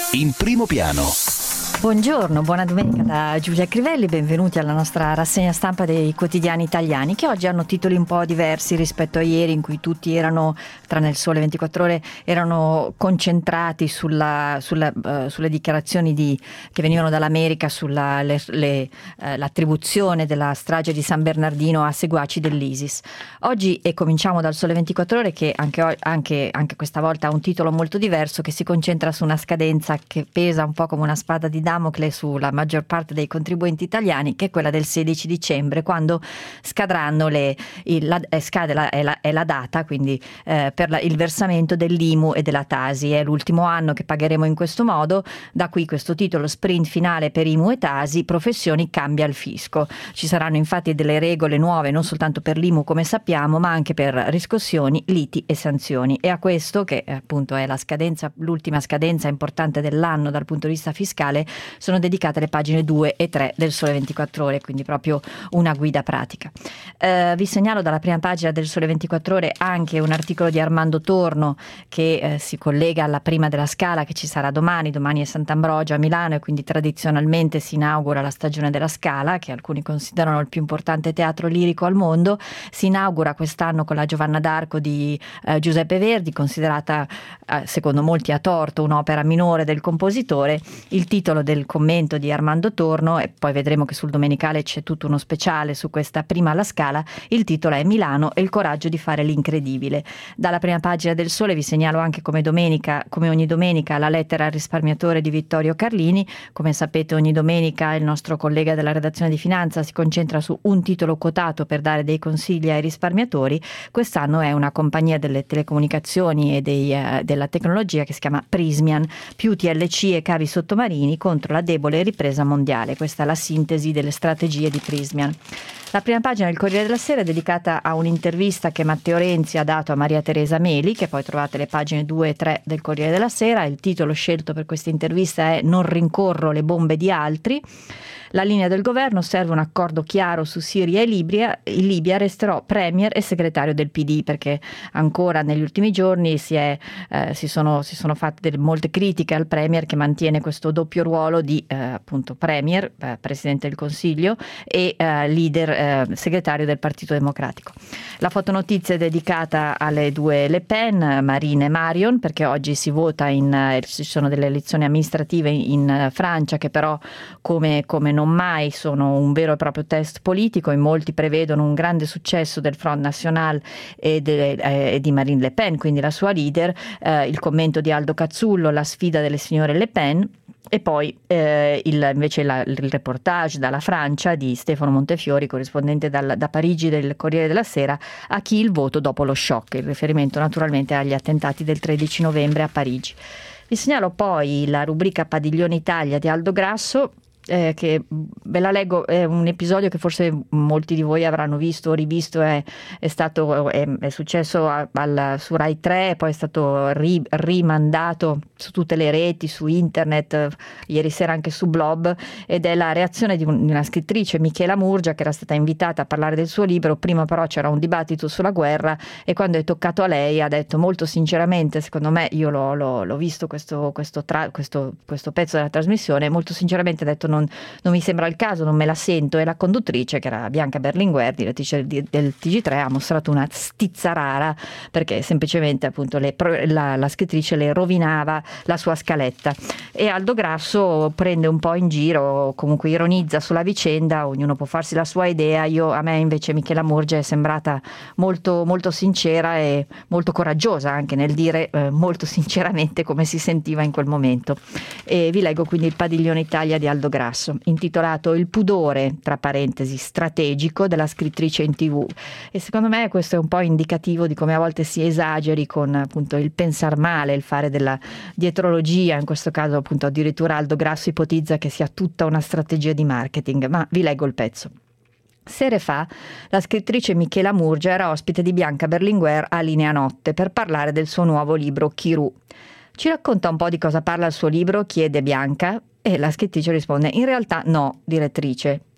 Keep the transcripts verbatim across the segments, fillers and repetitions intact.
In primo piano. Buongiorno, buona domenica da Giulia Crivelli, benvenuti alla nostra rassegna stampa dei quotidiani italiani, che oggi hanno titoli un po' diversi rispetto a ieri, in cui tutti erano, tranne il Sole ventiquattro Ore, erano concentrati sulla, sulla, uh, sulle dichiarazioni di, che venivano dall'America sulla le, le, uh, l'attribuzione della strage di San Bernardino a seguaci dell'ISIS. Oggi, e cominciamo dal Sole ventiquattro Ore, che anche, anche, anche questa volta ha un titolo molto diverso, che si concentra su una scadenza che pesa un po' come una spada di Damocle sulla maggior parte dei contribuenti italiani, che è quella del sedici dicembre, quando scadranno le il, la, eh, scade la, è, la, è la data quindi eh, per la, il versamento dell'I M U e della Tasi. È l'ultimo anno che pagheremo in questo modo, da qui questo titolo: sprint finale per I M U e Tasi, professioni cambia il fisco. Ci saranno infatti delle regole nuove non soltanto per l'I M U, come sappiamo, ma anche per riscossioni, liti e sanzioni. E a questo, che appunto è la scadenza, l'ultima scadenza importante dell'anno dal punto di vista fiscale, sono dedicate le pagine due e tre del Sole ventiquattro Ore, quindi proprio una guida pratica. Eh, vi segnalo dalla prima pagina del Sole ventiquattro Ore anche un articolo di Armando Torno che eh, si collega alla prima della Scala, che ci sarà domani. Domani è Sant'Ambrogio a Milano, e quindi tradizionalmente si inaugura la stagione della Scala, che alcuni considerano il più importante teatro lirico al mondo. Si inaugura quest'anno con la Giovanna d'Arco di eh, Giuseppe Verdi, considerata eh, secondo molti a torto un'opera minore del compositore. Il titolo del commento di Armando Torno, e poi vedremo che sul Domenicale c'è tutto uno speciale su questa prima alla Scala, il titolo è Milano e il coraggio di fare l'incredibile. Dalla prima pagina del Sole vi segnalo anche, come domenica, come ogni domenica, la lettera al risparmiatore di Vittorio Carlini. Come sapete, ogni domenica il nostro collega della redazione di Finanza si concentra su un titolo quotato per dare dei consigli ai risparmiatori. Quest'anno è una compagnia delle telecomunicazioni e dei, uh, della tecnologia che si chiama Prismian, più T L C e cavi sottomarini contro la debole ripresa mondiale. Questa è la sintesi delle strategie di Prismian. La prima pagina del Corriere della Sera è dedicata a un'intervista che Matteo Renzi ha dato a Maria Teresa Meli, che poi trovate le pagine due e tre del Corriere della Sera. Il titolo scelto per questa intervista è "Non rincorro le bombe di altri". La linea del governo: serve un accordo chiaro su Siria e Libia. In Libia resterò premier e segretario del P D, perché ancora negli ultimi giorni si, è, eh, si, sono, si sono fatte delle, molte critiche al premier, che mantiene questo doppio ruolo di eh, appunto premier, eh, presidente del Consiglio, e eh, leader, eh, segretario del Partito Democratico. La fotonotizia è dedicata alle due Le Pen, Marine e Marion, perché oggi si vota in, eh, ci sono delle elezioni amministrative in, in Francia, che però come, come non mai sono un vero e proprio test politico. In molti prevedono un grande successo del Front National e, de, eh, e di Marine Le Pen, quindi la sua leader. Eh, il commento di Aldo Cazzullo: la sfida delle signore Le Pen. E poi eh, il, invece la, il reportage dalla Francia di Stefano Montefiori, corrispondente dal, da Parigi del Corriere della Sera: a chi il voto dopo lo shock, il riferimento naturalmente agli attentati del tredici novembre a Parigi. Vi segnalo poi la rubrica Padiglione Italia di Aldo Grasso, Eh, che ve la leggo. È un episodio che forse molti di voi avranno visto o rivisto. È, è stato è, è successo a, al, su Rai tre, poi è stato ri, rimandato su tutte le reti, su internet, ieri sera anche su Blob, ed è la reazione di, un, di una scrittrice, Michela Murgia, che era stata invitata a parlare del suo libro. Prima però c'era un dibattito sulla guerra, e quando è toccato a lei ha detto molto sinceramente, secondo me, io l'ho, l'ho, l'ho visto questo, questo, tra, questo, questo pezzo della trasmissione, molto sinceramente ha detto non, non mi sembra il caso, non me la sento. E la conduttrice, che era Bianca Berlinguer, direttrice del T G tre, ha mostrato una stizza rara, perché semplicemente appunto le, la, la scrittrice le rovinava la sua scaletta. E Aldo Grasso prende un po' in giro, comunque ironizza sulla vicenda. Ognuno può farsi la sua idea. Io, a me invece Michela Murgia è sembrata molto, molto sincera e molto coraggiosa anche nel dire eh, molto sinceramente come si sentiva in quel momento. E vi leggo quindi il Padiglione Italia di Aldo Grasso, intitolato "Il pudore", tra parentesi, strategico della scrittrice in tivù. E secondo me questo è un po' indicativo di come a volte si esageri con appunto il pensar male, il fare della dietrologia. In questo caso appunto addirittura Aldo Grasso ipotizza che sia tutta una strategia di marketing, ma vi leggo il pezzo. Sere fa la scrittrice Michela Murgia era ospite di Bianca Berlinguer a Linea Notte per parlare del suo nuovo libro Chirù. Ci racconta un po' di cosa parla il suo libro, chiede Bianca, e la scrittrice risponde: in realtà no, direttrice,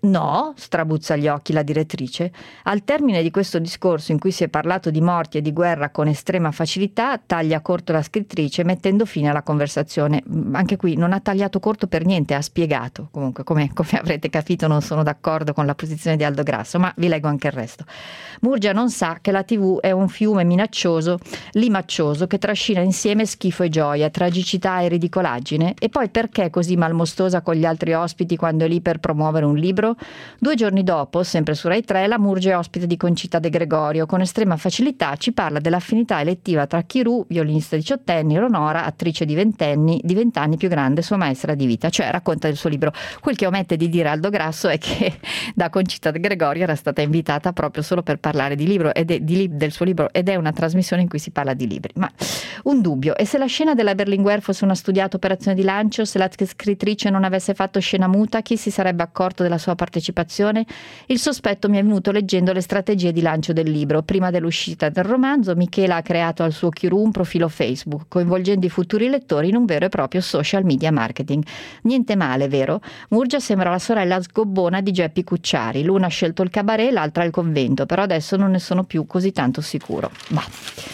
No, strabuzza gli occhi la direttrice. Al termine di questo discorso in cui si è parlato di morti e di guerra con estrema facilità, taglia corto la scrittrice mettendo fine alla conversazione. Anche qui non ha tagliato corto per niente, ha spiegato. Comunque, come, come avrete capito, non sono d'accordo con la posizione di Aldo Grasso, ma vi leggo anche il resto. Murgia non sa che la tivù è un fiume minaccioso, limaccioso, che trascina insieme schifo e gioia, tragicità e ridicolaggine. E poi perché così malmostosa con gli altri ospiti quando è lì per promuovere un libro? Due giorni dopo, sempre su Rai tre, la Murgia è ospite di Concita De Gregorio. Con estrema facilità ci parla dell'affinità elettiva tra Chirù, violinista diciottenne, e Ronora, attrice di ventenni, di vent'anni più grande, sua maestra di vita. Cioè racconta del suo libro. Quel che omette di dire Aldo Grasso è che da Concita De Gregorio era stata invitata proprio solo per parlare di libro ed è, di, del suo libro, ed è una trasmissione in cui si parla di libri. Ma un dubbio: e se la scena della Berlinguer fosse una studiata operazione di lancio, se la scrittrice non avesse fatto scena muta, chi si sarebbe accorto della sua partecipazione? Il sospetto mi è venuto leggendo le strategie di lancio del libro. Prima dell'uscita del romanzo, Michela ha creato al suo Chirù un profilo Facebook, coinvolgendo i futuri lettori in un vero e proprio social media marketing. Niente male, vero? Murgia sembra la sorella sgobbona di Geppi Cucciari. L'una ha scelto il cabaret, l'altra il convento, però adesso non ne sono più così tanto sicuro. Bah.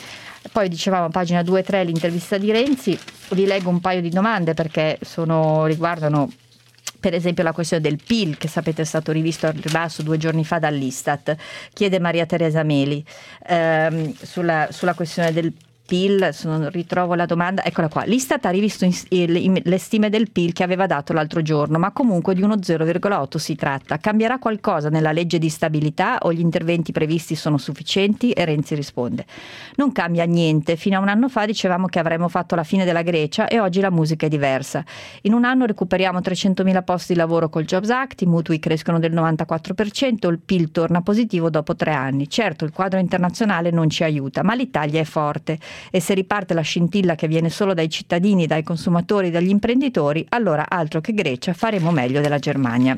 Poi dicevamo, pagina due e tre, l'intervista di Renzi. Vi leggo un paio di domande perché sono, riguardano per esempio la questione del P I L, che sapete è stato rivisto al ribasso due giorni fa dall'Istat. Chiede Maria Teresa Meli ehm, sulla, sulla questione del P I L, se non ritrovo la domanda, eccola qua. L'Istat ha rivisto in, in, le stime del P I L che aveva dato l'altro giorno, ma comunque di uno zero virgola otto si tratta. Cambierà qualcosa nella legge di stabilità o gli interventi previsti sono sufficienti? E Renzi risponde: non cambia niente. Fino a un anno fa dicevamo che avremmo fatto la fine della Grecia e oggi la musica è diversa. In un anno recuperiamo trecentomila posti di lavoro col Jobs Act, i mutui crescono del novantaquattro per cento, il P I L torna positivo dopo tre anni. Certo, il quadro internazionale non ci aiuta, ma l'Italia è forte. E se riparte la scintilla che viene solo dai cittadini, dai consumatori, dagli imprenditori, allora altro che Grecia, faremo meglio della Germania.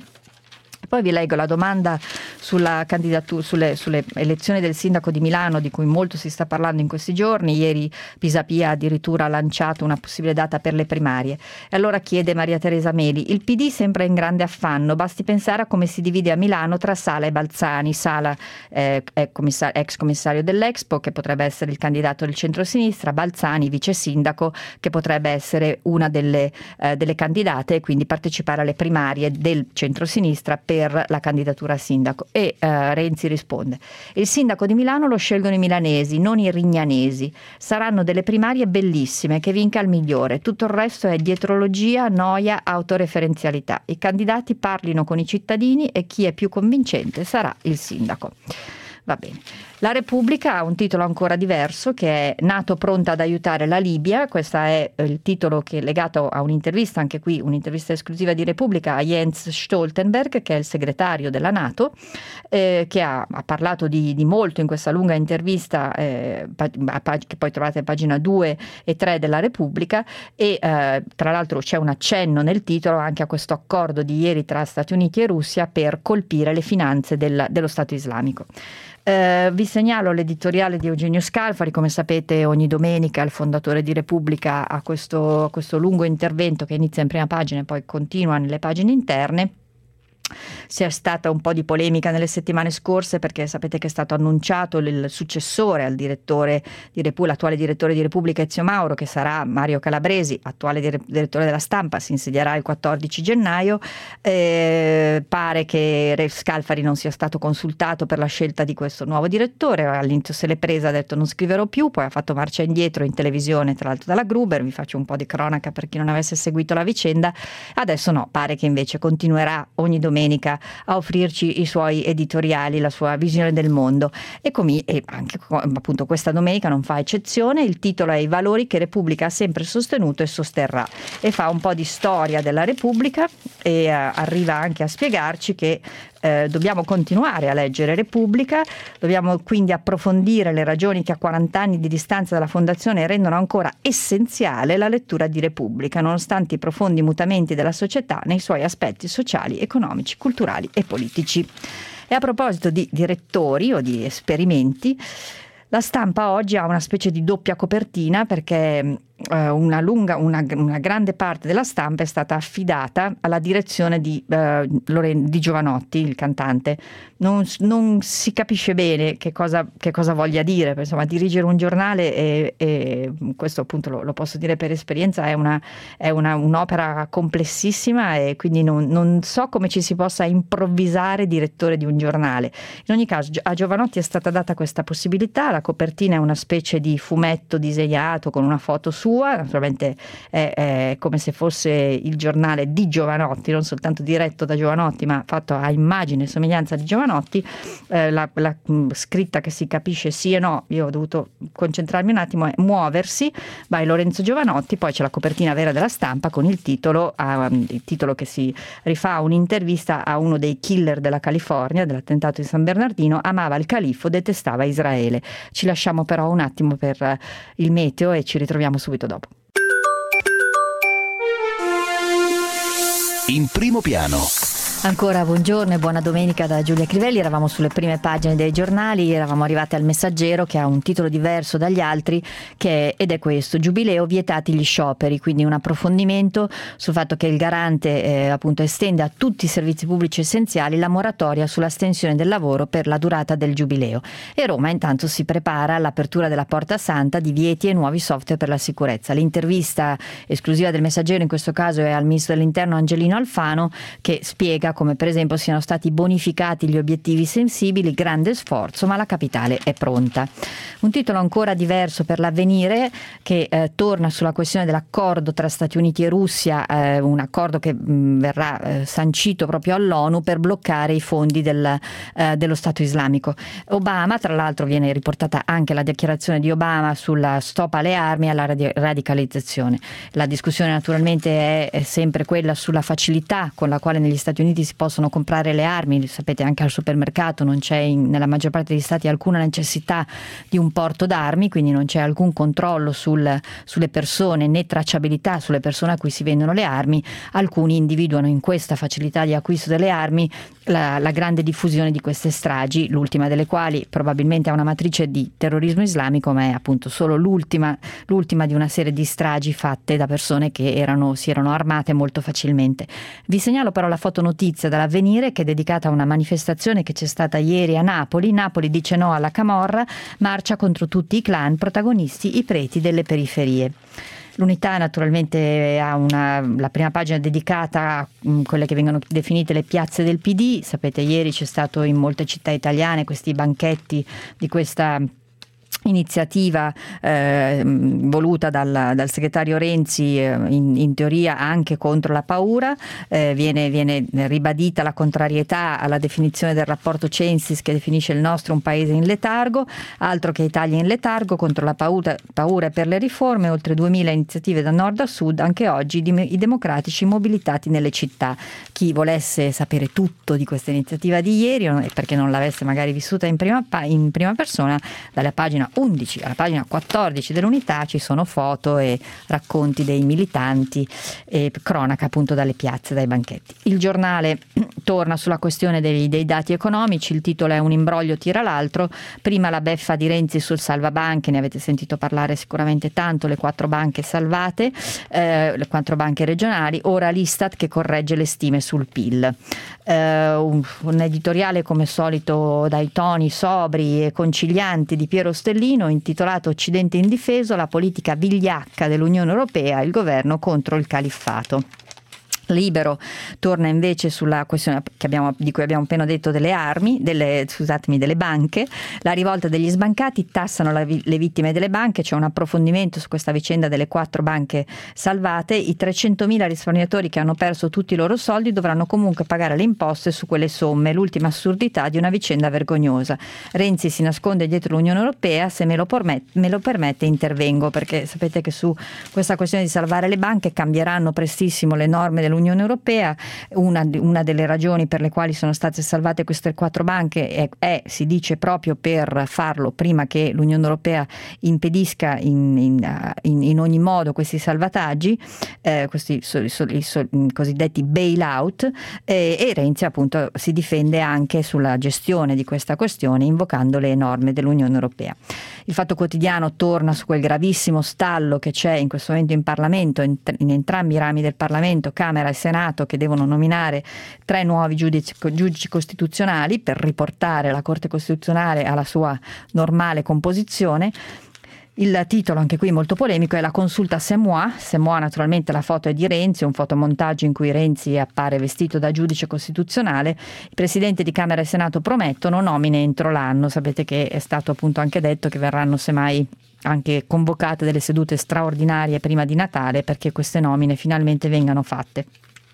Poi vi leggo la domanda sulla candidatura, sulle, sulle elezioni del sindaco di Milano, di cui molto si sta parlando in questi giorni. Ieri Pisapia ha addirittura lanciato una possibile data per le primarie. E allora chiede Maria Teresa Meli: il P D sembra in grande affanno, basti pensare a come si divide a Milano tra Sala e Balzani. Sala eh, è commissar- ex commissario dell'Expo, che potrebbe essere il candidato del centrosinistra, Balzani vice sindaco, che potrebbe essere una delle, eh, delle candidate e quindi partecipare alle primarie del centrosinistra per la candidatura a sindaco. E eh, Renzi risponde: il sindaco di Milano lo scelgono i milanesi, non i rignanesi. Saranno delle primarie bellissime, che vinca il migliore. Tutto il resto è dietrologia, noia, autoreferenzialità. I candidati parlino con i cittadini e chi è più convincente sarà il sindaco. Va bene. La Repubblica ha un titolo ancora diverso, che è NATO pronta ad aiutare la Libia. Questo è il titolo che è legato a un'intervista, anche qui un'intervista esclusiva di Repubblica, a Jens Stoltenberg, che è il segretario della NATO, eh, che ha, ha parlato di, di molto in questa lunga intervista, eh, che poi trovate a pagina due e tre della Repubblica, e eh, tra l'altro c'è un accenno nel titolo anche a questo accordo di ieri tra Stati Uniti e Russia per colpire le finanze del, dello Stato islamico. Eh, vi segnalo l'editoriale di Eugenio Scalfari. Come sapete, ogni domenica il fondatore di Repubblica ha questo, questo lungo intervento che inizia in prima pagina e poi continua nelle pagine interne. C'è stata un po' di polemica nelle settimane scorse perché sapete che è stato annunciato il successore al direttore di Repubblica, l'attuale direttore di Repubblica Ezio Mauro, che sarà Mario Calabresi, attuale dire- direttore della Stampa, si insedierà il quattordici gennaio. Eh, pare che Re Scalfari non sia stato consultato per la scelta di questo nuovo direttore. All'inizio se l'è presa, ha detto non scriverò più, poi ha fatto marcia indietro in televisione, tra l'altro dalla Gruber. Vi faccio un po' di cronaca per chi non avesse seguito la vicenda. Adesso no, pare che invece continuerà ogni domenica a offrirci i suoi editoriali, la sua visione del mondo, e, com- e anche appunto questa domenica non fa eccezione. Il titolo è I valori che Repubblica ha sempre sostenuto e sosterrà, e fa un po' di storia della Repubblica e uh, arriva anche a spiegarci che Eh, dobbiamo continuare a leggere Repubblica, dobbiamo quindi approfondire le ragioni che a quaranta anni di distanza dalla fondazione rendono ancora essenziale la lettura di Repubblica, nonostante i profondi mutamenti della società nei suoi aspetti sociali, economici, culturali e politici. E a proposito di direttori o di esperimenti, La Stampa oggi ha una specie di doppia copertina, perché una lunga, una, una grande parte della stampa è stata affidata alla direzione di, uh, Loren- di Jovanotti, il cantante. Non, non si capisce bene che cosa, che cosa voglia dire, insomma, dirigere un giornale, e, e questo appunto lo, lo posso dire per esperienza, è, una, è una, un'opera complessissima, e quindi non, non so come ci si possa improvvisare direttore di un giornale. In ogni caso a Jovanotti è stata data questa possibilità. La copertina è una specie di fumetto disegnato con una foto sua, naturalmente è, è come se fosse il giornale di Jovanotti, non soltanto diretto da Jovanotti ma fatto a immagine e somiglianza di Jovanotti. Eh, la, la mh, scritta che si capisce sì e no, io ho dovuto concentrarmi un attimo, è muoversi by Lorenzo Jovanotti. Poi c'è la copertina vera della stampa con il titolo, uh, il titolo che si rifà a un'intervista a uno dei killer della California, dell'attentato di San Bernardino. Amava il califfo, detestava Israele. Ci lasciamo però un attimo per uh, il meteo e ci ritroviamo subito dopo. In primo piano. Ancora buongiorno e buona domenica da Giulia Crivelli. Eravamo sulle prime pagine dei giornali, eravamo arrivati al Messaggero, che ha un titolo diverso dagli altri, che è, ed è questo: Giubileo, vietati gli scioperi. Quindi un approfondimento sul fatto che il garante eh, appunto estende a tutti i servizi pubblici essenziali la moratoria sulla stensione del lavoro per la durata del Giubileo. E Roma intanto si prepara all'apertura della Porta Santa, divieti e nuovi software per la sicurezza. L'intervista esclusiva del Messaggero in questo caso è al ministro dell'Interno Angelino Alfano, che spiega come per esempio siano stati bonificati gli obiettivi sensibili. Grande sforzo, ma la capitale è pronta. Un titolo ancora diverso per l'Avvenire, che eh, torna sulla questione dell'accordo tra Stati Uniti e Russia, eh, un accordo che mh, verrà eh, sancito proprio all'ONU per bloccare i fondi del, eh, dello Stato islamico. Obama, tra l'altro viene riportata anche la dichiarazione di Obama sulla stop alle armi e alla radi- radicalizzazione. La discussione naturalmente è, è sempre quella sulla facilità con la quale negli Stati Uniti si possono comprare le armi. Sapete, anche al supermercato non c'è in, nella maggior parte degli stati alcuna necessità di un porto d'armi, quindi non c'è alcun controllo sul, sulle persone, né tracciabilità sulle persone a cui si vendono le armi. Alcuni individuano in questa facilità di acquisto delle armi la, la grande diffusione di queste stragi, l'ultima delle quali probabilmente ha una matrice di terrorismo islamico, ma è appunto solo l'ultima, l'ultima di una serie di stragi fatte da persone che erano, si erano armate molto facilmente. Vi segnalo però la fotonotizia dall'Avvenire, che è dedicata a una manifestazione che c'è stata ieri a Napoli. Napoli dice no alla camorra, marcia contro tutti i clan, protagonisti i preti delle periferie. L'Unità naturalmente ha una, la prima pagina dedicata a mh, quelle che vengono definite le piazze del P D. Sapete, ieri c'è stato in molte città italiane questi banchetti di questa iniziativa eh, voluta dal, dal segretario Renzi, eh, in, in teoria anche contro la paura. Eh, viene, viene ribadita la contrarietà alla definizione del rapporto Censis, che definisce il nostro un paese in letargo. Altro che Italia in letargo, contro la paura, paura per le riforme. Oltre duemila iniziative da nord a sud, anche oggi i democratici mobilitati nelle città. Chi volesse sapere tutto di questa iniziativa di ieri, e perché non l'avesse magari vissuta in prima, in prima persona, dalla pagina undici alla pagina quattordici dell'Unità ci sono foto e racconti dei militanti e cronaca appunto dalle piazze, dai banchetti. Il Giornale torna sulla questione dei, dei dati economici. Il titolo è un imbroglio tira l'altro. Prima la beffa di Renzi sul salvabanche, ne avete sentito parlare sicuramente tanto, le quattro banche salvate, eh, le quattro banche regionali. Ora l'Istat che corregge le stime sul P I L. Eh, un, un editoriale come solito dai toni sobri e concilianti di Piero Stellino, intitolato Occidente indifeso, la politica vigliacca dell'Unione Europea, il governo contro il califfato. Libero torna invece sulla questione che abbiamo, di cui abbiamo appena detto, delle armi, delle, scusatemi, delle banche. La rivolta degli sbancati, tassano la, le vittime delle banche. C'è un approfondimento su questa vicenda delle quattro banche salvate. I trecentomila risparmiatori che hanno perso tutti i loro soldi dovranno comunque pagare le imposte su quelle somme, l'ultima assurdità di una vicenda vergognosa. Renzi si nasconde dietro l'Unione Europea, se me lo, permette, me lo permette intervengo, perché sapete che su questa questione di salvare le banche cambieranno prestissimo le norme dell'Unione dall'Unione Europea. Una, una delle ragioni per le quali sono state salvate queste quattro banche è, è si dice proprio per farlo prima che l'Unione Europea impedisca in, in, in, in ogni modo questi salvataggi, eh, questi so, so, i so, cosiddetti bailout, eh, e Renzi appunto si difende anche sulla gestione di questa questione invocando le norme dell'Unione Europea. Il Fatto Quotidiano torna su quel gravissimo stallo che c'è in questo momento in Parlamento, in, in entrambi i rami del Parlamento, Camera e Senato, che devono nominare tre nuovi giudici, giudici costituzionali per riportare la Corte Costituzionale alla sua normale composizione. Il titolo, anche qui molto polemico, è La consulta C'est moi. C'est moi, naturalmente la foto è di Renzi, un fotomontaggio in cui Renzi appare vestito da giudice costituzionale. I presidenti di Camera e Senato promettono nomine entro l'anno. Sapete che è stato appunto anche detto che verranno semmai anche convocate delle sedute straordinarie prima di Natale perché queste nomine finalmente vengano fatte.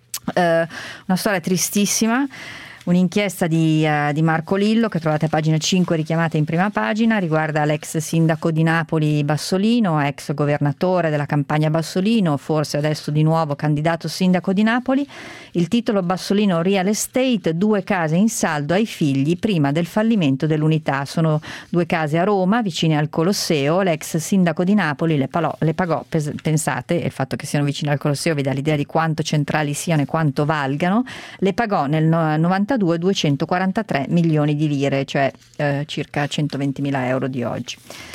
Eh, una storia tristissima. Un'inchiesta di, uh, di Marco Lillo, che trovate a pagina cinque richiamata in prima pagina, riguarda l'ex sindaco di Napoli Bassolino, ex governatore della Campania Bassolino, forse adesso di nuovo candidato sindaco di Napoli. Il titolo: Bassolino Real Estate, due case in saldo ai figli prima del fallimento dell'Unità. Sono due case a Roma, vicine al Colosseo. L'ex sindaco di Napoli le, palò, le pagò, pes- pensate, e il fatto che siano vicine al Colosseo vi dà l'idea di quanto centrali siano e quanto valgano, le pagò nel novantadue duecentoquarantatré milioni di lire, cioè eh, circa centoventimila euro di oggi.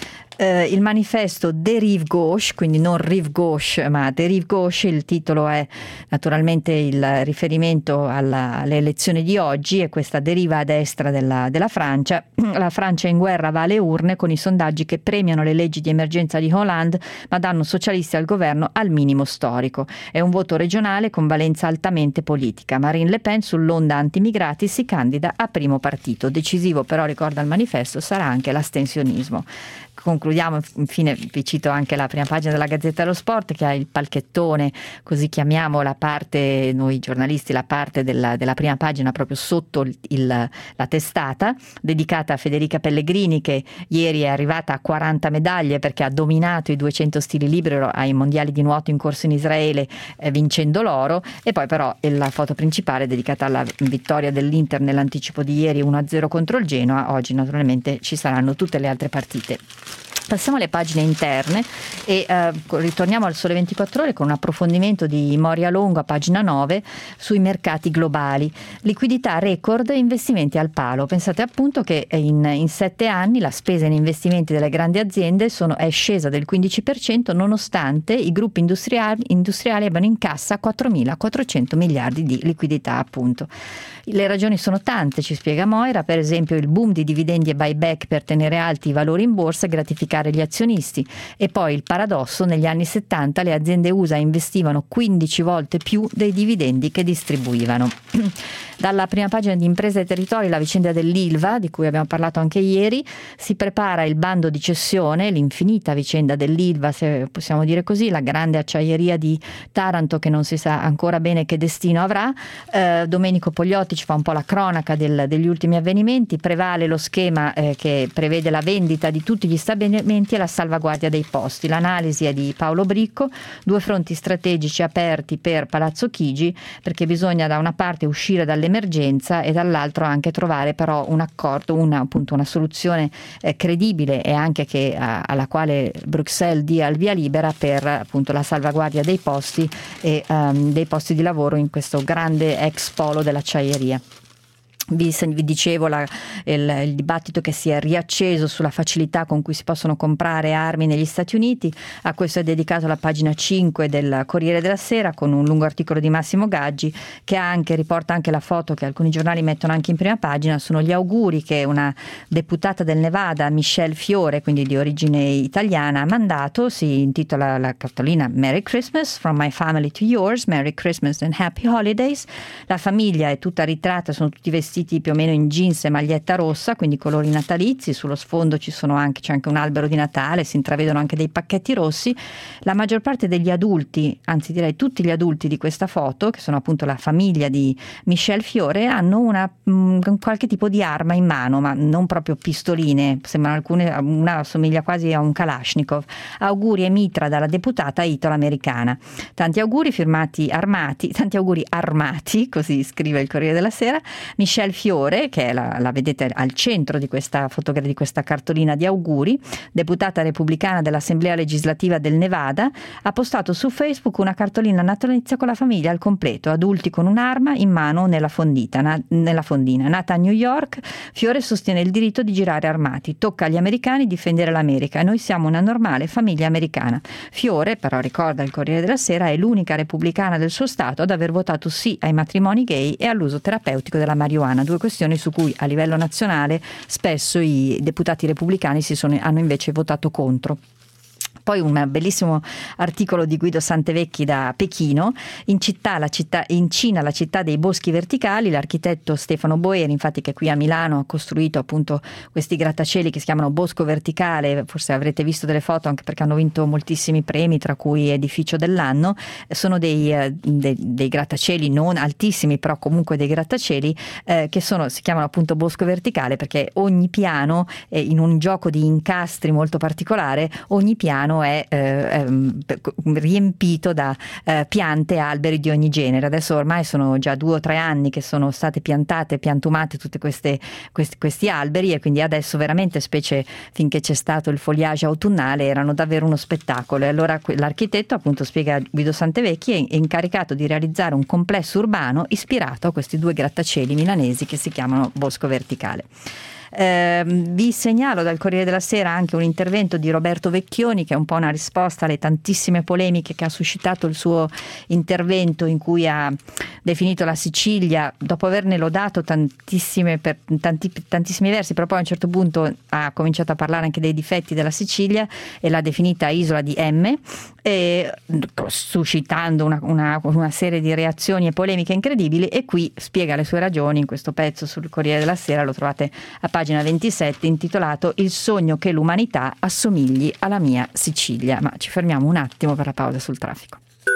Eh, il manifesto de Rive Gauche, quindi non Rive Gauche ma de Rive Gauche, il titolo è naturalmente il riferimento alla, alle elezioni di oggi, e questa deriva a destra della, della Francia. La Francia in guerra va alle urne con i sondaggi che premiano le leggi di emergenza di Hollande ma danno socialisti al governo al minimo storico. È un voto regionale con valenza altamente politica. Marine Le Pen sull'onda antimigranti si candida a primo partito. Decisivo però, ricorda il manifesto, sarà anche l'astensionismo. Concludiamo, infine vi cito anche la prima pagina della Gazzetta dello Sport, che ha il palchettone, così chiamiamo la parte, noi giornalisti, la parte della, della prima pagina proprio sotto il, il, la testata, dedicata a Federica Pellegrini, che ieri è arrivata a quaranta medaglie perché ha dominato i duecento stili libero ai mondiali di nuoto in corso in Israele, eh, vincendo l'oro. E poi però la foto principale è dedicata alla vittoria dell'Inter nell'anticipo di ieri uno a zero contro il Genoa. Oggi naturalmente ci saranno tutte le altre partite. Passiamo alle pagine interne e eh, ritorniamo al Sole ventiquattro Ore con un approfondimento di Moria Longo a pagina nove sui mercati globali. Liquidità record e investimenti al palo. Pensate appunto che in, in sette anni la spesa in investimenti delle grandi aziende sono, è scesa del quindici per cento nonostante i gruppi industriali, industriali abbiano in cassa quattromilaquattrocento miliardi di liquidità appunto. Le ragioni sono tante, ci spiega Moira, per esempio il boom di dividendi e buyback per tenere alti i valori in borsa e gratificare gli azionisti, e poi il paradosso: negli anni settanta le aziende U S A investivano quindici volte più dei dividendi che distribuivano. Dalla prima pagina di Impresa e Territori la vicenda dell'Ilva, di cui abbiamo parlato anche ieri. Si prepara il bando di cessione, l'infinita vicenda dell'Ilva, se possiamo dire così, la grande acciaieria di Taranto che non si sa ancora bene che destino avrà. Eh, Domenico Pogliotti ci fa un po' la cronaca del, degli ultimi avvenimenti. Prevale lo schema eh, che prevede la vendita di tutti gli stabilimenti e la salvaguardia dei posti. L'analisi è di Paolo Bricco. Due fronti strategici aperti per Palazzo Chigi, perché bisogna da una parte uscire dall'emergenza e dall'altro anche trovare però un accordo, una, appunto una soluzione eh, credibile e anche che a, alla quale Bruxelles dia il via libera per appunto la salvaguardia dei posti e um, dei posti di lavoro in questo grande ex polo dell'acciaieria. Vi, vi dicevo la, il, il dibattito che si è riacceso sulla facilità con cui si possono comprare armi negli Stati Uniti. A questo è dedicato la pagina cinque del Corriere della Sera, con un lungo articolo di Massimo Gaggi che anche, riporta anche la foto che alcuni giornali mettono anche in prima pagina. Sono gli auguri che una deputata del Nevada, Michelle Fiore, quindi di origine italiana, ha mandato. Si intitola la cartolina Merry Christmas, from my family to yours, Merry Christmas and Happy Holidays. La famiglia è tutta ritratta, sono tutti vestiti vestiti più o meno in jeans e maglietta rossa, quindi colori natalizi. Sullo sfondo ci sono anche, c'è anche un albero di Natale, si intravedono anche dei pacchetti rossi. La maggior parte degli adulti, anzi direi tutti gli adulti di questa foto, che sono appunto la famiglia di Michel Fiore, hanno una mh, qualche tipo di arma in mano, ma non proprio pistoline, sembrano alcune, una somiglia quasi a un Kalashnikov. Auguri e mitra dalla deputata italo-americana. Tanti auguri firmati armati, tanti auguri armati, così scrive il Corriere della Sera. Michel Fiore, che è la, la vedete al centro di questa fotografia, di questa cartolina di auguri, deputata repubblicana dell'Assemblea legislativa del Nevada, ha postato su Facebook una cartolina natalizia con la famiglia al completo, adulti con un'arma in mano nella, fondita, na, nella fondina. Nata a New York, Fiore sostiene il diritto di girare armati. Tocca agli americani difendere l'America e noi siamo una normale famiglia americana. Fiore, però, ricorda il Corriere della Sera, è l'unica repubblicana del suo stato ad aver votato sì ai matrimoni gay e all'uso terapeutico della marijuana, due questioni su cui a livello nazionale spesso i deputati repubblicani si sono, hanno invece votato contro. Poi un bellissimo articolo di Guido Santevecchi da Pechino. In, città, la città, in Cina la città dei boschi verticali, l'architetto Stefano Boeri, infatti, che qui a Milano ha costruito appunto questi grattacieli che si chiamano Bosco Verticale, forse avrete visto delle foto anche perché hanno vinto moltissimi premi, tra cui edificio dell'anno. Sono dei, dei, dei grattacieli non altissimi, però comunque dei grattacieli eh, che sono, si chiamano appunto Bosco Verticale perché ogni piano, eh, in un gioco di incastri molto particolare, ogni piano è eh, riempito da eh, piante e alberi di ogni genere. Adesso ormai sono già due o tre anni che sono state piantate, piantumate tutte queste, questi, questi alberi, e quindi adesso veramente, specie finché c'è stato il foliage autunnale, erano davvero uno spettacolo. E allora l'architetto, appunto, spiega Guido Santevecchi, è incaricato di realizzare un complesso urbano ispirato a questi due grattacieli milanesi che si chiamano Bosco Verticale. Eh, vi segnalo dal Corriere della Sera anche un intervento di Roberto Vecchioni, che è un po' una risposta alle tantissime polemiche che ha suscitato il suo intervento, in cui ha definito la Sicilia, dopo averne lodato tantissime per tanti, tantissimi versi, però poi a un certo punto ha cominciato a parlare anche dei difetti della Sicilia e l'ha definita isola di M, e, suscitando una, una, una serie di reazioni e polemiche incredibili, e qui spiega le sue ragioni in questo pezzo sul Corriere della Sera. Lo trovate a pagina ventisette, intitolato Il sogno che l'umanità assomigli alla mia Sicilia. Ma ci fermiamo un attimo per la pausa sul traffico.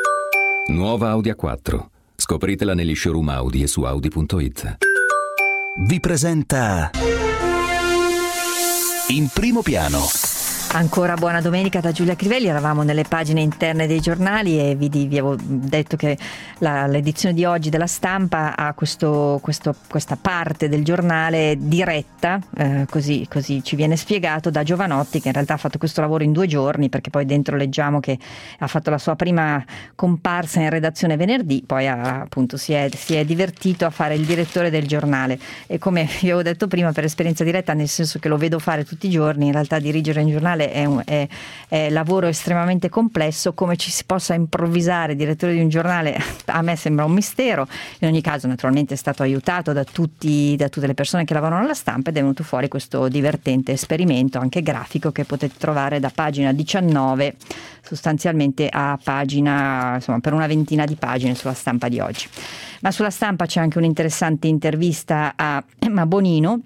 Nuova Audi A quattro. Scopritela negli showroom Audi e su Audi punto it. Vi presenta In primo piano. Ancora buona domenica da Giulia Crivelli. Eravamo nelle pagine interne dei giornali e vi, vi avevo detto che la, l'edizione di oggi della Stampa ha questo, questo, questa parte del giornale diretta, eh, così, così ci viene spiegato, da Giovanotti, che in realtà ha fatto questo lavoro in due giorni, perché poi dentro leggiamo che ha fatto la sua prima comparsa in redazione venerdì, poi ha, appunto si è, si è divertito a fare il direttore del giornale. E come vi avevo detto prima, per esperienza diretta, nel senso che lo vedo fare tutti i giorni, in realtà dirigere un giornale È, un, è, è lavoro estremamente complesso. Come ci si possa improvvisare direttore di un giornale a me sembra un mistero. In ogni caso naturalmente è stato aiutato da, tutti, da tutte le persone che lavorano alla Stampa, ed è venuto fuori questo divertente esperimento anche grafico che potete trovare da pagina diciannove sostanzialmente a pagina, insomma, per una ventina di pagine sulla Stampa di oggi. Ma sulla Stampa c'è anche un'interessante intervista a Emma Bonino,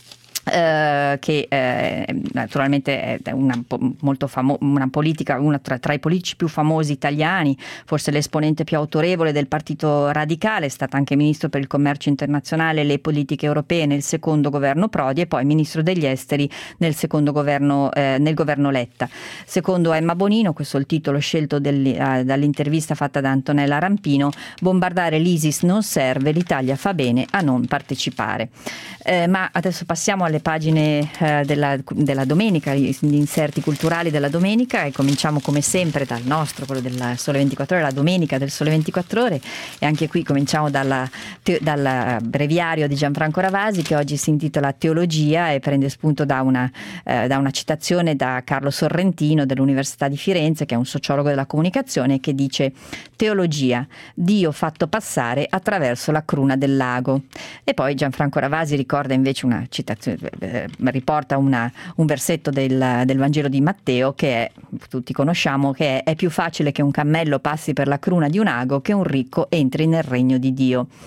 Uh, che eh, naturalmente è una, molto famo- una politica, una tra, tra i politici più famosi italiani, forse l'esponente più autorevole del Partito Radicale, è stata anche ministro per il commercio internazionale e le politiche europee nel secondo governo Prodi, e poi ministro degli esteri nel secondo governo, eh, nel governo Letta. Secondo Emma Bonino, questo è il titolo scelto del, uh, dall'intervista fatta da Antonella Rampino: bombardare l'ISIS non serve, l'Italia fa bene a non partecipare. Eh, ma adesso passiamo alle pagine eh, della, della domenica, gli inserti culturali della domenica, e cominciamo come sempre dal nostro, quello del Sole ventiquattro Ore, la domenica del Sole ventiquattro Ore, e anche qui cominciamo dalla, te, dal breviario di Gianfranco Ravasi, che oggi si intitola Teologia e prende spunto da una, eh, da una citazione da Carlo Sorrentino dell'Università di Firenze, che è un sociologo della comunicazione, che dice: teologia, Dio fatto passare attraverso la cruna del lago. E poi Gianfranco Ravasi ricorda invece una citazione, eh, riporta una, un versetto del, del Vangelo di Matteo, che è, tutti conosciamo, che è: è più facile che un cammello passi per la cruna di un ago che un ricco entri nel regno di Dio.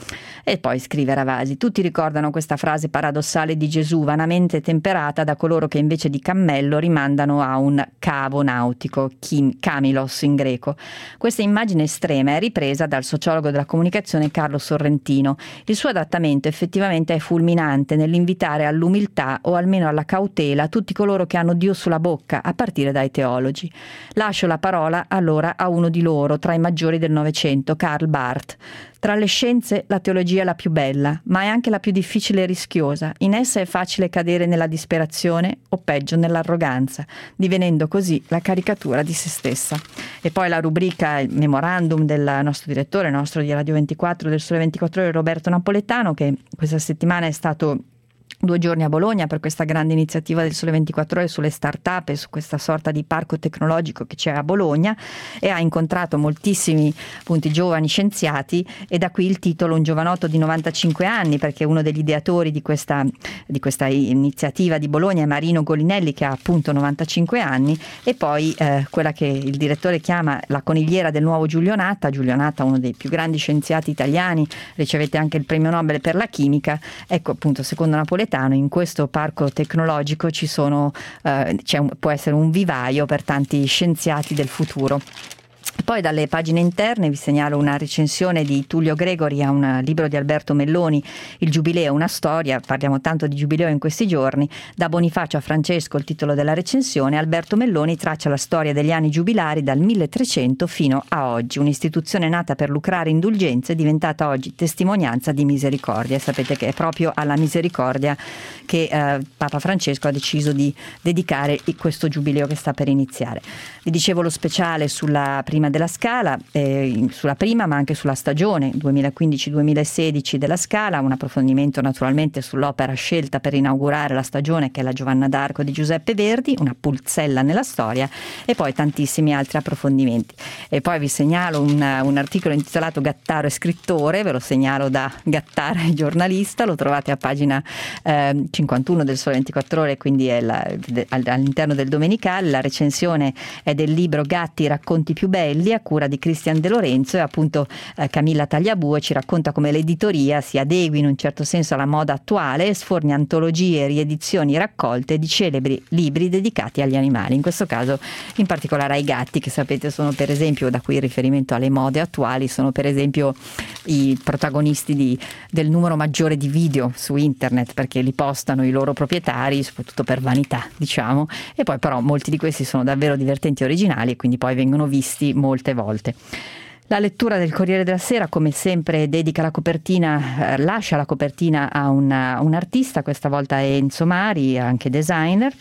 E poi scrive Ravasi: tutti ricordano questa frase paradossale di Gesù, vanamente temperata da coloro che invece di cammello rimandano a un cavo nautico, kamilos in greco. Questa immagine estrema è ripresa dal sociologo della comunicazione Carlo Sorrentino. Il suo adattamento effettivamente è fulminante nell'invitare all'umiltà o almeno alla cautela tutti coloro che hanno Dio sulla bocca, a partire dai teologi. Lascio la parola allora a uno di loro, tra i maggiori del Novecento, Karl Barth. Tra le scienze la teologia è la più bella, ma è anche la più difficile e rischiosa. In essa è facile cadere nella disperazione o peggio nell'arroganza, divenendo così la caricatura di se stessa. E poi la rubrica, il memorandum del nostro direttore, nostro di Radio ventiquattro, del Sole ventiquattro Ore, Roberto Napoletano, che questa settimana è stato due giorni a Bologna per questa grande iniziativa del Sole ventiquattro Ore sulle start-up e su questa sorta di parco tecnologico che c'è a Bologna, e ha incontrato moltissimi appunto giovani scienziati, e da qui il titolo Un giovanotto di novantacinque anni, perché uno degli ideatori di questa, di questa iniziativa di Bologna è Marino Golinelli, che ha appunto novantacinque anni, e poi eh, quella che il direttore chiama la conigliera del nuovo Giulio Natta. Giulio Natta, uno dei più grandi scienziati italiani, ricevette anche il premio Nobel per la chimica. Ecco, appunto, secondo Napoletano, in questo parco tecnologico ci sono, eh, c'è un, può essere un vivaio per tanti scienziati del futuro. Poi dalle pagine interne vi segnalo una recensione di Tullio Gregori a un libro di Alberto Melloni, Il Giubileo, una storia. Parliamo tanto di giubileo in questi giorni. Da Bonifacio a Francesco, il titolo della recensione. Alberto Melloni traccia la storia degli anni giubilari dal milletrecento fino a oggi. Un'istituzione nata per lucrare indulgenze, diventata oggi testimonianza di misericordia. E sapete che è proprio alla misericordia che eh, Papa Francesco ha deciso di dedicare questo giubileo che sta per iniziare. Vi dicevo lo speciale sulla prima della Scala, eh, sulla prima ma anche sulla stagione duemilaquindici duemilasedici della Scala, un approfondimento naturalmente sull'opera scelta per inaugurare la stagione, che è la Giovanna d'Arco di Giuseppe Verdi, una pulzella nella storia, e poi tantissimi altri approfondimenti. E poi vi segnalo un, un articolo intitolato Gattaro è scrittore, ve lo segnalo da Gattara giornalista, lo trovate a pagina eh, cinquantuno del Sole ventiquattro Ore, quindi è la, de, all'interno del Domenicale. La recensione è del libro Gatti, racconti più belli, a cura di Cristian De Lorenzo, e appunto eh, Camilla Tagliabue ci racconta come l'editoria si adegui in un certo senso alla moda attuale e sforni antologie, riedizioni, raccolte di celebri libri dedicati agli animali, in questo caso in particolare ai gatti, che sapete sono per esempio, da qui il riferimento alle mode attuali, sono per esempio i protagonisti di, del numero maggiore di video su internet, perché li postano i loro proprietari, soprattutto per vanità, diciamo, e poi però molti di questi sono davvero divertenti e originali, e quindi poi vengono visti molte volte. La lettura del Corriere della Sera, come sempre, dedica la copertina, eh, lascia la copertina a una, un artista, questa volta è Enzo Mari, anche designer.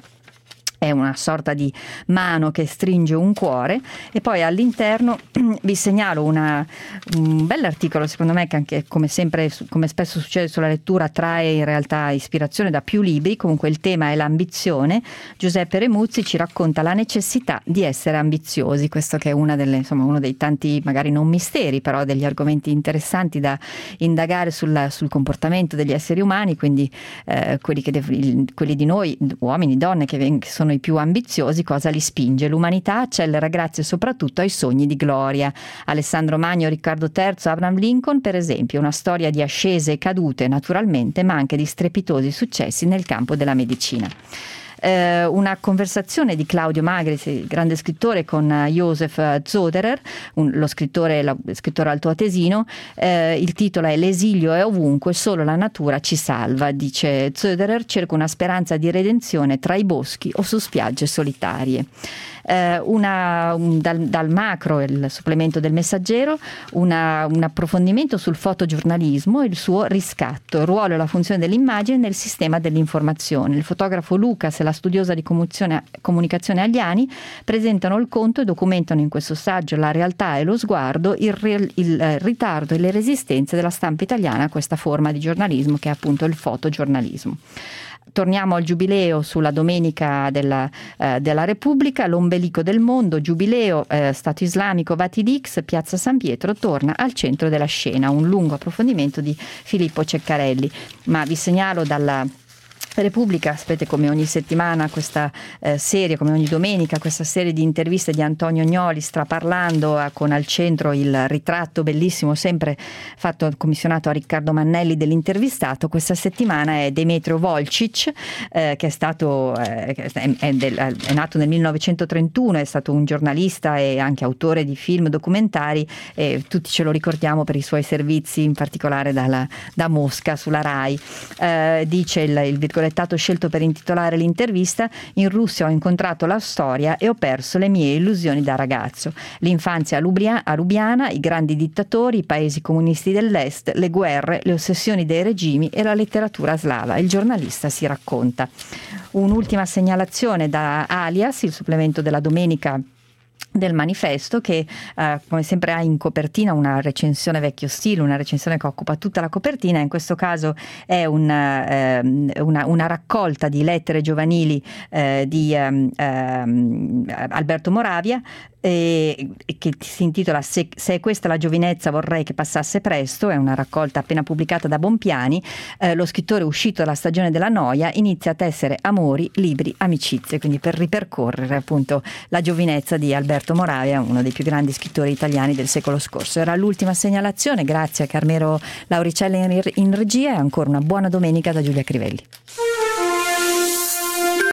È una sorta di mano che stringe un cuore, e poi all'interno vi segnalo una, un bell'articolo, secondo me, che anche come sempre, come spesso succede sulla lettura, trae in realtà ispirazione da più libri. Comunque il tema è l'ambizione. Giuseppe Remuzzi ci racconta la necessità di essere ambiziosi, questo che è una delle, insomma, uno dei tanti, magari non misteri, però degli argomenti interessanti da indagare sulla, sul comportamento degli esseri umani, quindi eh, quelli, che, quelli di noi, uomini, donne, che, che sono i più ambiziosi, cosa li spinge? L'umanità accelera grazie soprattutto ai sogni di gloria. Alessandro Magno, Riccardo terzo, Abraham Lincoln, per esempio, una storia di ascese e cadute naturalmente, ma anche di strepitosi successi nel campo della medicina. Eh, una conversazione di Claudio Magris, il grande scrittore, con Josef Zoderer, un, lo scrittore, lo scrittore altoatesino. Eh, il titolo è L'esilio è ovunque, solo la natura ci salva. Dice Zoderer, cerca una speranza di redenzione tra i boschi o su spiagge solitarie. Eh, una, un, dal, dal macro, il supplemento del Messaggero, una, un approfondimento sul fotogiornalismo e il suo riscatto, il ruolo e la funzione dell'immagine nel sistema dell'informazione. Il fotografo Lucas e la studiosa di comunicazione, comunicazione Agliani presentano il conto e documentano in questo saggio la realtà e lo sguardo, il, il, il ritardo e le resistenze della stampa italiana a questa forma di giornalismo che è appunto il fotogiornalismo. Torniamo al Giubileo sulla domenica della, eh, della Repubblica, l'ombelico del mondo, Giubileo, eh, Stato islamico, Vatilix, Piazza San Pietro torna al centro della scena, un lungo approfondimento di Filippo Ceccarelli. Ma vi segnalo dalla Repubblica, aspetta, come ogni settimana questa eh, serie, come ogni domenica, questa serie di interviste di Antonio Gnoli, straparlando, eh, con al centro il ritratto bellissimo, sempre fatto, commissionato a Riccardo Mannelli, dell'intervistato. Questa settimana è Demetrio Volcic, eh, che è stato eh, è, è, del, è nato nel millenovecentotrentuno, è stato un giornalista e anche autore di film documentari, e tutti ce lo ricordiamo per i suoi servizi, in particolare dalla, da Mosca sulla Rai. Eh, dice il, il virgolettato scelto per intitolare l'intervista: in Russia ho incontrato la storia e ho perso le mie illusioni da ragazzo. L'infanzia a, Lublia, a Lubiana, i grandi dittatori, i paesi comunisti dell'Est, le guerre, le ossessioni dei regimi e la letteratura slava. Il giornalista si racconta. Un'ultima segnalazione da Alias, il supplemento della domenica del Manifesto, che eh, come sempre ha in copertina una recensione vecchio stile, una recensione che occupa tutta la copertina. In questo caso è un, eh, una, una raccolta di lettere giovanili eh, di eh, eh, Alberto Moravia, e che si intitola se, se è questa la giovinezza vorrei che passasse presto. È una raccolta appena pubblicata da Bompiani. Eh, lo scrittore, uscito dalla stagione della noia, inizia a tessere amori, libri, amicizie, quindi per ripercorrere appunto la giovinezza di Alberto Moravia, uno dei più grandi scrittori italiani del secolo scorso. Era l'ultima segnalazione, grazie a Carmelo Lauricella in, in regia, e ancora una buona domenica da Giulia Crivelli.